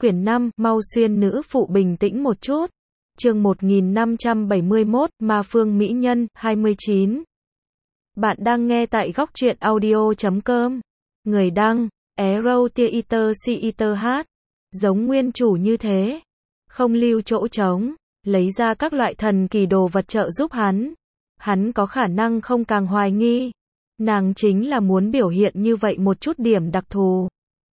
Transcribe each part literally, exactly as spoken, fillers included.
Quyển năm, mau xuyên nữ phụ bình tĩnh một chút. Chương một nghìn năm trăm bảy mươi mốt, Ma Phương Mỹ Nhân, hai mươi chín. Bạn đang nghe tại góc truyện audio chấm com. Người đăng, Arrow Theater Theater hát. Giống nguyên chủ như thế. Không lưu chỗ trống. Lấy ra các loại thần kỳ đồ vật trợ giúp hắn. Hắn có khả năng không càng hoài nghi. Nàng chính là muốn biểu hiện như vậy một chút điểm đặc thù.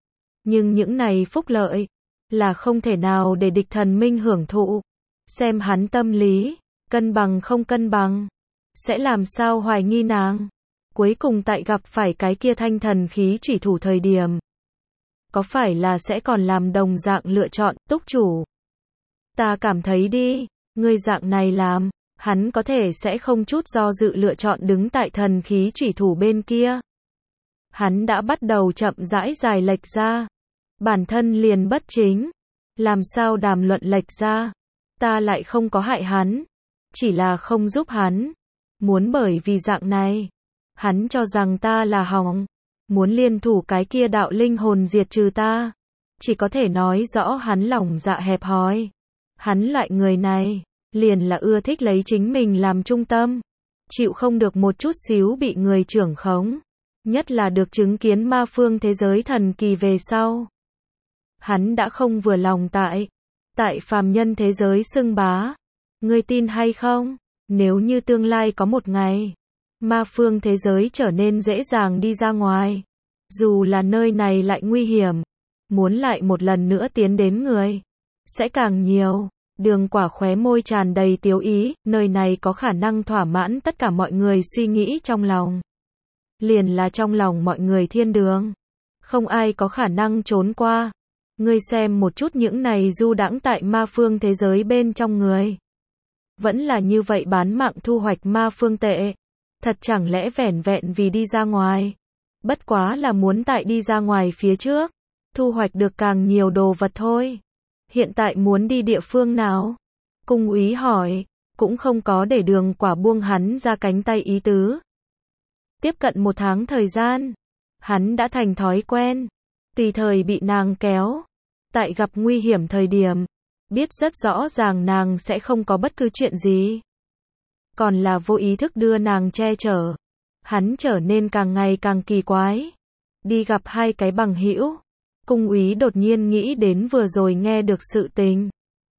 Nhưng những này phúc lợi là không thể nào để địch thần minh hưởng thụ. Xem hắn tâm lý, cân bằng không cân bằng, sẽ làm sao hoài nghi nàng. Cuối cùng tại gặp phải cái kia thanh thần khí chủy thủ thời điểm, có phải là sẽ còn làm đồng dạng lựa chọn, túc chủ? Ta cảm thấy đi, ngươi dạng này làm, hắn có thể sẽ không chút do dự lựa chọn đứng tại thần khí chủy thủ bên kia. Hắn đã bắt đầu chậm rãi dài lệch ra. Bản thân liền bất chính. Làm sao đàm luận lệch ra? Ta lại không có hại hắn. Chỉ là không giúp hắn. Muốn bởi vì dạng này. Hắn cho rằng ta là hỏng. Muốn liên thủ cái kia đạo linh hồn diệt trừ ta. Chỉ có thể nói rõ hắn lòng dạ hẹp hòi. Hắn loại người này. Liền là ưa thích lấy chính mình làm trung tâm. Chịu không được một chút xíu bị người trưởng khống. Nhất là được chứng kiến ma phương thế giới thần kỳ về sau. Hắn đã không vừa lòng tại, tại phàm nhân thế giới xưng bá. Ngươi tin hay không? Nếu như tương lai có một ngày, ma phương thế giới trở nên dễ dàng đi ra ngoài. Dù là nơi này lại nguy hiểm, muốn lại một lần nữa tiến đến người, sẽ càng nhiều. Đường Quả khóe môi tràn đầy tiếu ý, nơi này có khả năng thỏa mãn tất cả mọi người suy nghĩ trong lòng. Liền là trong lòng mọi người thiên đường. Không ai có khả năng trốn qua. Ngươi xem một chút những này du đãng tại ma phương thế giới bên trong người. Vẫn là như vậy bán mạng thu hoạch ma phương tệ. Thật chẳng lẽ vẻn vẹn vì đi ra ngoài. Bất quá là muốn tại đi ra ngoài phía trước. Thu hoạch được càng nhiều đồ vật thôi. Hiện tại muốn đi địa phương nào? Cung úy hỏi. Cũng không có để Đường Quả buông hắn ra cánh tay ý tứ. Tiếp cận một tháng thời gian. Hắn đã thành thói quen. Tùy thời bị nàng kéo. Tại gặp nguy hiểm thời điểm. Biết rất rõ ràng nàng sẽ không có bất cứ chuyện gì. Còn là vô ý thức đưa nàng che chở. Hắn trở nên càng ngày càng kỳ quái. Đi gặp hai cái bằng hữu. Cung úy đột nhiên nghĩ đến vừa rồi nghe được sự tình.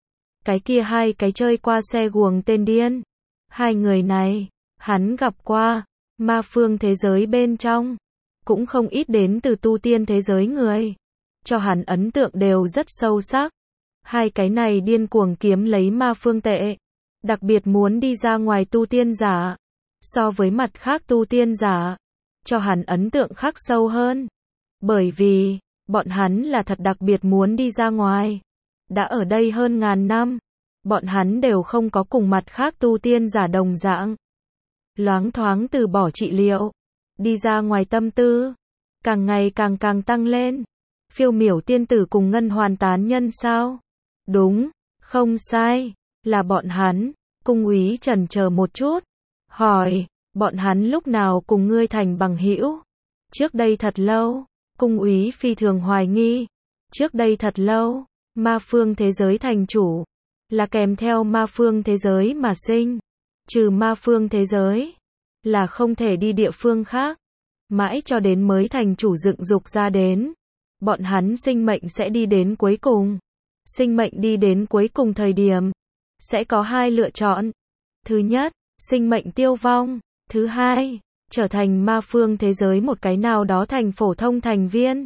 Cái kia hai cái chơi qua xe guồng tên điên. Hai người này, hắn gặp qua. Ma phương thế giới bên trong. Cũng không ít đến từ tu tiên thế giới người. Cho hắn ấn tượng đều rất sâu sắc. Hai cái này điên cuồng kiếm lấy ma phương tệ. Đặc biệt muốn đi ra ngoài tu tiên giả. So với mặt khác tu tiên giả. Cho hắn ấn tượng khắc sâu hơn. Bởi vì, bọn hắn là thật đặc biệt muốn đi ra ngoài. Đã ở đây hơn ngàn năm. Bọn hắn đều không có cùng mặt khác tu tiên giả đồng dạng. Loáng thoáng từ bỏ trị liệu. Đi ra ngoài tâm tư. Càng ngày càng càng tăng lên. Phiêu miểu tiên tử cùng ngân hoàn tán nhân sao? Đúng, không sai. Là bọn hắn. Cung úy chần chờ một chút. Hỏi, bọn hắn lúc nào cùng ngươi thành bằng hữu? Trước đây thật lâu. Cung úy phi thường hoài nghi. Trước đây thật lâu. Ma phương thế giới thành chủ. Là kèm theo ma phương thế giới mà sinh. Trừ ma phương thế giới. Là không thể đi địa phương khác. Mãi cho đến mới thành chủ dựng dục ra đến. Bọn hắn sinh mệnh sẽ đi đến cuối cùng. Sinh mệnh đi đến cuối cùng thời điểm. Sẽ có hai lựa chọn. Thứ nhất, sinh mệnh tiêu vong. Thứ hai, trở thành ma phương thế giới một cái nào đó thành phổ thông thành viên.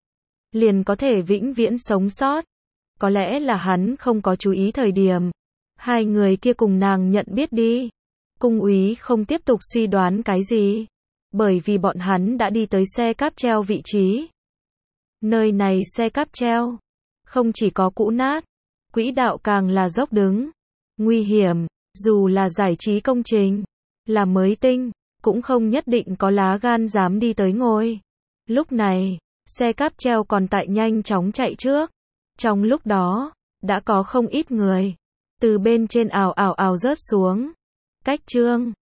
Liền có thể vĩnh viễn sống sót. Có lẽ là hắn không có chú ý thời điểm. Hai người kia cùng nàng nhận biết đi. Cung úy không tiếp tục suy đoán cái gì. Bởi vì bọn hắn đã đi tới xe cáp treo vị trí. Nơi này xe cáp treo. Không chỉ có cũ nát. Quỹ đạo càng là dốc đứng. Nguy hiểm. Dù là giải trí công trình. Là mới tinh. Cũng không nhất định có lá gan dám đi tới ngồi. Lúc này, xe cáp treo còn tại nhanh chóng chạy trước. Trong lúc đó, đã có không ít người. Từ bên trên ào ào ào rớt xuống. Cách chương